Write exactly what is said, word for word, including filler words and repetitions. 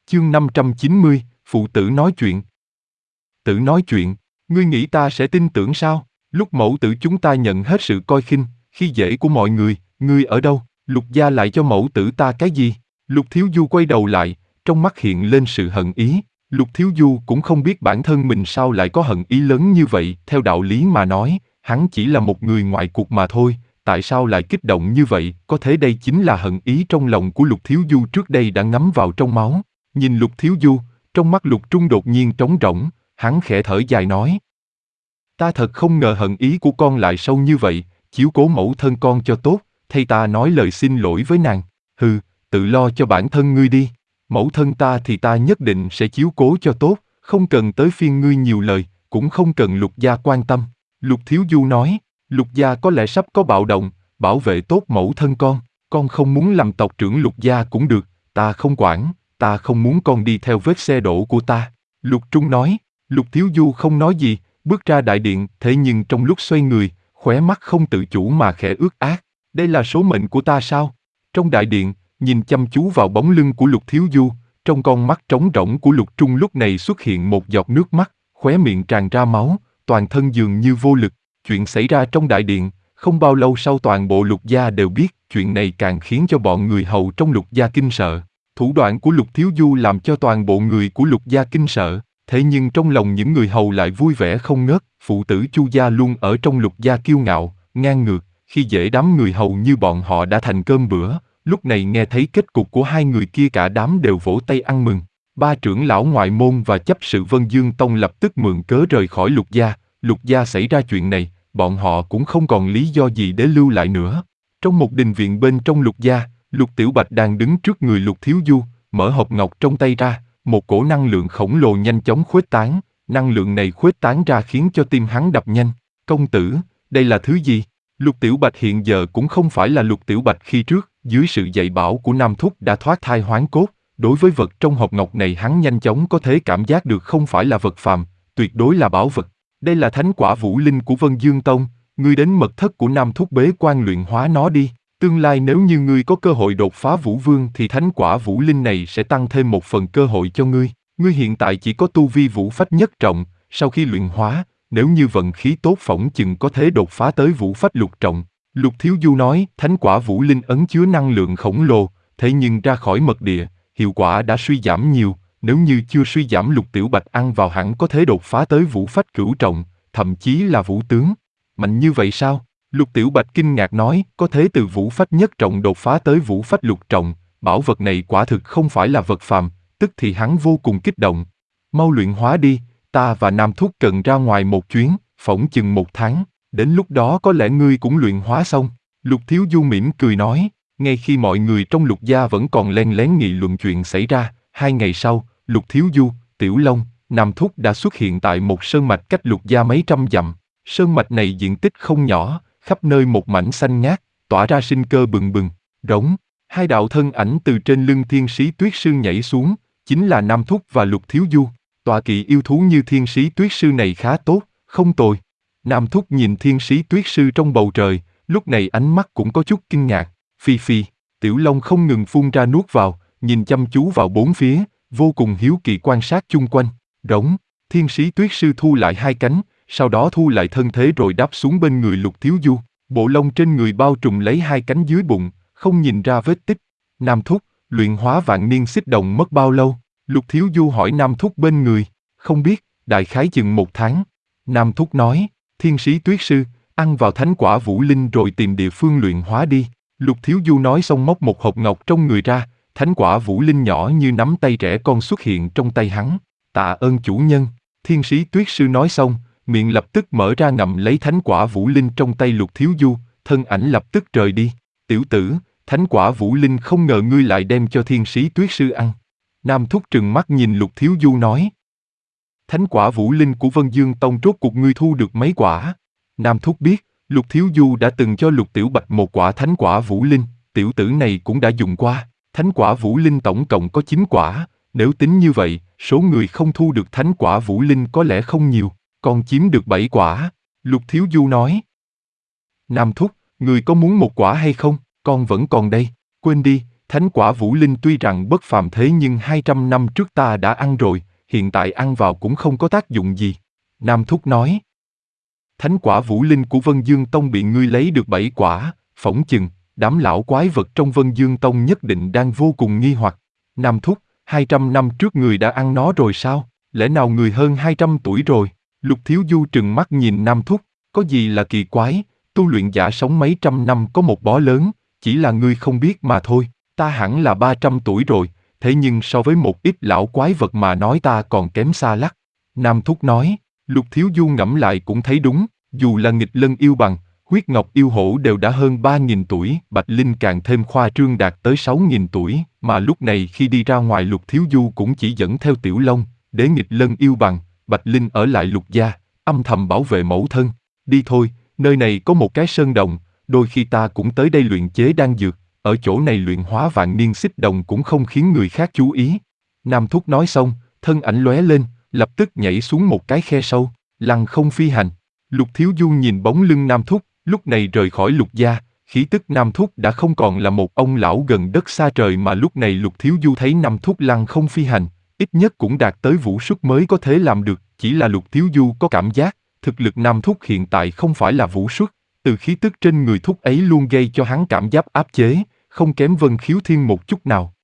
Chương năm trăm chín mươi, phụ tử nói chuyện. Tử nói chuyện, ngươi nghĩ ta sẽ tin tưởng sao? Lúc mẫu tử chúng ta nhận hết sự coi khinh, khi dễ của mọi người, ngươi ở đâu? Lục gia lại cho mẫu tử ta cái gì? Lục Thiếu Du quay đầu lại, trong mắt hiện lên sự hận ý. Lục Thiếu Du cũng không biết bản thân mình sao lại có hận ý lớn như vậy. Theo đạo lý mà nói, hắn chỉ là một người ngoại cuộc mà thôi. Tại sao lại kích động như vậy? Có thể đây chính là hận ý trong lòng của Lục Thiếu Du trước đây đã ngấm vào trong máu. Nhìn Lục Thiếu Du, trong mắt Lục Trung đột nhiên trống rỗng, hắn khẽ thở dài nói. Ta thật không ngờ hận ý của con lại sâu như vậy, chiếu cố mẫu thân con cho tốt, thay ta nói lời xin lỗi với nàng. Hừ, tự lo cho bản thân ngươi đi, mẫu thân ta thì ta nhất định sẽ chiếu cố cho tốt, không cần tới phiên ngươi nhiều lời, cũng không cần Lục gia quan tâm. Lục Thiếu Du nói, Lục gia có lẽ sắp có bạo động, bảo vệ tốt mẫu thân con, con không muốn làm tộc trưởng Lục gia cũng được, ta không quản, ta không muốn con đi theo vết xe đổ của ta. Lục Trung nói, Lục Thiếu Du không nói gì, bước ra đại điện, thế nhưng trong lúc xoay người, khóe mắt không tự chủ mà khẽ ướt át. Đây là số mệnh của ta sao? Trong đại điện, nhìn chăm chú vào bóng lưng của Lục Thiếu Du, trong con mắt trống rỗng của Lục Trung lúc này xuất hiện một giọt nước mắt, khóe miệng tràn ra máu, toàn thân dường như vô lực. Chuyện xảy ra trong đại điện, không bao lâu sau toàn bộ Lục gia đều biết, chuyện này càng khiến cho bọn người hầu trong Lục gia kinh sợ. Thủ đoạn của Lục Thiếu Du làm cho toàn bộ người của Lục gia kinh sợ, thế nhưng trong lòng những người hầu lại vui vẻ không ngớt. Phụ tử Chu gia luôn ở trong Lục gia kiêu ngạo, ngang ngược, khi dễ đám người hầu như bọn họ đã thành cơm bữa. Lúc này nghe thấy kết cục của hai người kia cả đám đều vỗ tay ăn mừng. Ba trưởng lão ngoại môn và chấp sự Vân Dương Tông lập tức mượn cớ rời khỏi Lục gia. Lục gia xảy ra chuyện này, bọn họ cũng không còn lý do gì để lưu lại nữa. Trong một đình viện bên trong Lục gia, Lục Tiểu Bạch đang đứng trước người Lục Thiếu Du, mở hộp ngọc trong tay ra, một cổ năng lượng khổng lồ nhanh chóng khuếch tán, năng lượng này khuếch tán ra khiến cho tim hắn đập nhanh. Công tử, đây là thứ gì? Lục Tiểu Bạch hiện giờ cũng không phải là Lục Tiểu Bạch khi trước, dưới sự dạy bảo của Nam Thúc đã thoát thai hoán cốt, đối với vật trong hộp ngọc này hắn nhanh chóng có thể cảm giác được không phải là vật phàm, tuyệt đối là bảo vật. Đây là thánh quả vũ linh của Vân Dương Tông, ngươi đến mật thất của Nam Thúc bế quan luyện hóa nó đi. Tương lai nếu như ngươi có cơ hội đột phá Vũ Vương thì thánh quả vũ linh này sẽ tăng thêm một phần cơ hội cho ngươi. Ngươi hiện tại chỉ có tu vi vũ phách nhất trọng, sau khi luyện hóa, nếu như vận khí tốt phỏng chừng có thể đột phá tới vũ phách lục trọng. Lục Thiếu Du nói, thánh quả vũ linh ấn chứa năng lượng khổng lồ, thế nhưng ra khỏi mật địa, hiệu quả đã suy giảm nhiều, nếu như chưa suy giảm Lục Tiểu Bạch ăn vào hẳn có thể đột phá tới vũ phách cửu trọng, thậm chí là vũ tướng. Mạnh như vậy sao? Lục Tiểu Bạch kinh ngạc nói, có thể từ vũ phách nhất trọng đột phá tới vũ phách lục trọng, bảo vật này quả thực không phải là vật phàm, tức thì hắn vô cùng kích động. Mau luyện hóa đi, ta và Nam Thúc cần ra ngoài một chuyến, phỏng chừng một tháng, đến lúc đó có lẽ ngươi cũng luyện hóa xong. Lục Thiếu Du mỉm cười nói, ngay khi mọi người trong Lục gia vẫn còn len lén nghị luận chuyện xảy ra, hai ngày sau, Lục Thiếu Du, Tiểu Long, Nam Thúc đã xuất hiện tại một sơn mạch cách Lục gia mấy trăm dặm. Sơn mạch này diện tích không nhỏ, khắp nơi một mảnh xanh ngát, tỏa ra sinh cơ bừng bừng. Rống, hai đạo thân ảnh từ trên lưng thiên sĩ tuyết sư nhảy xuống, chính là Nam Thúc và Lục Thiếu Du. Tọa kỵ yêu thú như thiên sĩ tuyết sư này khá tốt, không tồi. Nam Thúc nhìn thiên sĩ tuyết sư trong bầu trời, lúc này ánh mắt cũng có chút kinh ngạc. Phi phi, Tiểu Long không ngừng phun ra nuốt vào, nhìn chăm chú vào bốn phía, vô cùng hiếu kỳ quan sát chung quanh. Rống, thiên sĩ tuyết sư thu lại hai cánh, sau đó thu lại thân thế rồi đáp xuống bên người Lục Thiếu Du. Bộ lông trên người bao trùm lấy hai cánh dưới bụng, không nhìn ra vết tích. Nam Thúc, luyện hóa vạn niên xích đồng mất bao lâu? Lục Thiếu Du hỏi Nam Thúc bên người. Không biết, đại khái chừng một tháng. Nam Thúc nói, thiên sĩ tuyết sư, ăn vào thánh quả vũ linh rồi tìm địa phương luyện hóa đi. Lục Thiếu Du nói xong móc một hộp ngọc trong người ra, thánh quả vũ linh nhỏ như nắm tay trẻ con xuất hiện trong tay hắn. Tạ ơn chủ nhân. Thiên sĩ tuyết sư nói xong, miệng lập tức mở ra ngậm lấy thánh quả vũ linh trong tay Lục Thiếu Du, thân ảnh lập tức rời đi. Tiểu tử, thánh quả vũ linh không ngờ ngươi lại đem cho thiên sĩ tuyết sư ăn. Nam Thúc trừng mắt nhìn Lục Thiếu Du nói. Thánh quả vũ linh của Vân Dương Tông rốt cuộc ngươi thu được mấy quả? Nam Thúc biết, Lục Thiếu Du đã từng cho Lục Tiểu Bạch một quả thánh quả vũ linh, tiểu tử này cũng đã dùng qua. Thánh quả vũ linh tổng cộng có chín quả, nếu tính như vậy, số người không thu được thánh quả vũ linh có lẽ không nhiều. Con chiếm được bảy quả. Lục Thiếu Du nói. Nam Thúc, người có muốn một quả hay không? Con vẫn còn đây. Quên đi, Thánh quả Vũ Linh tuy rằng bất phàm thế nhưng hai trăm năm trước ta đã ăn rồi, hiện tại ăn vào cũng không có tác dụng gì. Nam Thúc nói. Thánh quả Vũ Linh của Vân Dương Tông bị ngươi lấy được bảy quả, phỏng chừng, đám lão quái vật trong Vân Dương Tông nhất định đang vô cùng nghi hoặc. Nam Thúc, hai trăm năm trước người đã ăn nó rồi sao? Lẽ nào người hơn hai trăm tuổi rồi? Lục Thiếu Du trừng mắt nhìn Nam Thúc, có gì là kỳ quái, tu luyện giả sống mấy trăm năm có một bó lớn, chỉ là ngươi không biết mà thôi, ta hẳn là ba trăm tuổi rồi, thế nhưng so với một ít lão quái vật mà nói ta còn kém xa lắc. Nam Thúc nói, Lục Thiếu Du ngẫm lại cũng thấy đúng, dù là nghịch lân yêu bằng, huyết ngọc yêu hổ đều đã hơn ba nghìn tuổi, Bạch Linh càng thêm khoa trương đạt tới sáu nghìn tuổi, mà lúc này khi đi ra ngoài Lục Thiếu Du cũng chỉ dẫn theo Tiểu Long, để nghịch lân yêu bằng, Bạch Linh ở lại Lục gia, âm thầm bảo vệ mẫu thân. Đi thôi, nơi này có một cái sơn đồng, đôi khi ta cũng tới đây luyện chế đan dược, ở chỗ này luyện hóa vạn niên xích đồng cũng không khiến người khác chú ý. Nam Thúc nói xong, thân ảnh lóe lên, lập tức nhảy xuống một cái khe sâu, lăng không phi hành. Lục Thiếu Du nhìn bóng lưng Nam Thúc, lúc này rời khỏi Lục gia, khí tức Nam Thúc đã không còn là một ông lão gần đất xa trời mà lúc này Lục Thiếu Du thấy Nam Thúc lăng không phi hành, ít nhất cũng đạt tới vũ xuất mới có thể làm được, chỉ là Lục Thiếu Du có cảm giác, thực lực Nam Thúc hiện tại không phải là vũ xuất, từ khí tức trên người Thúc ấy luôn gây cho hắn cảm giác áp chế, không kém Vân Khiếu Thiên một chút nào.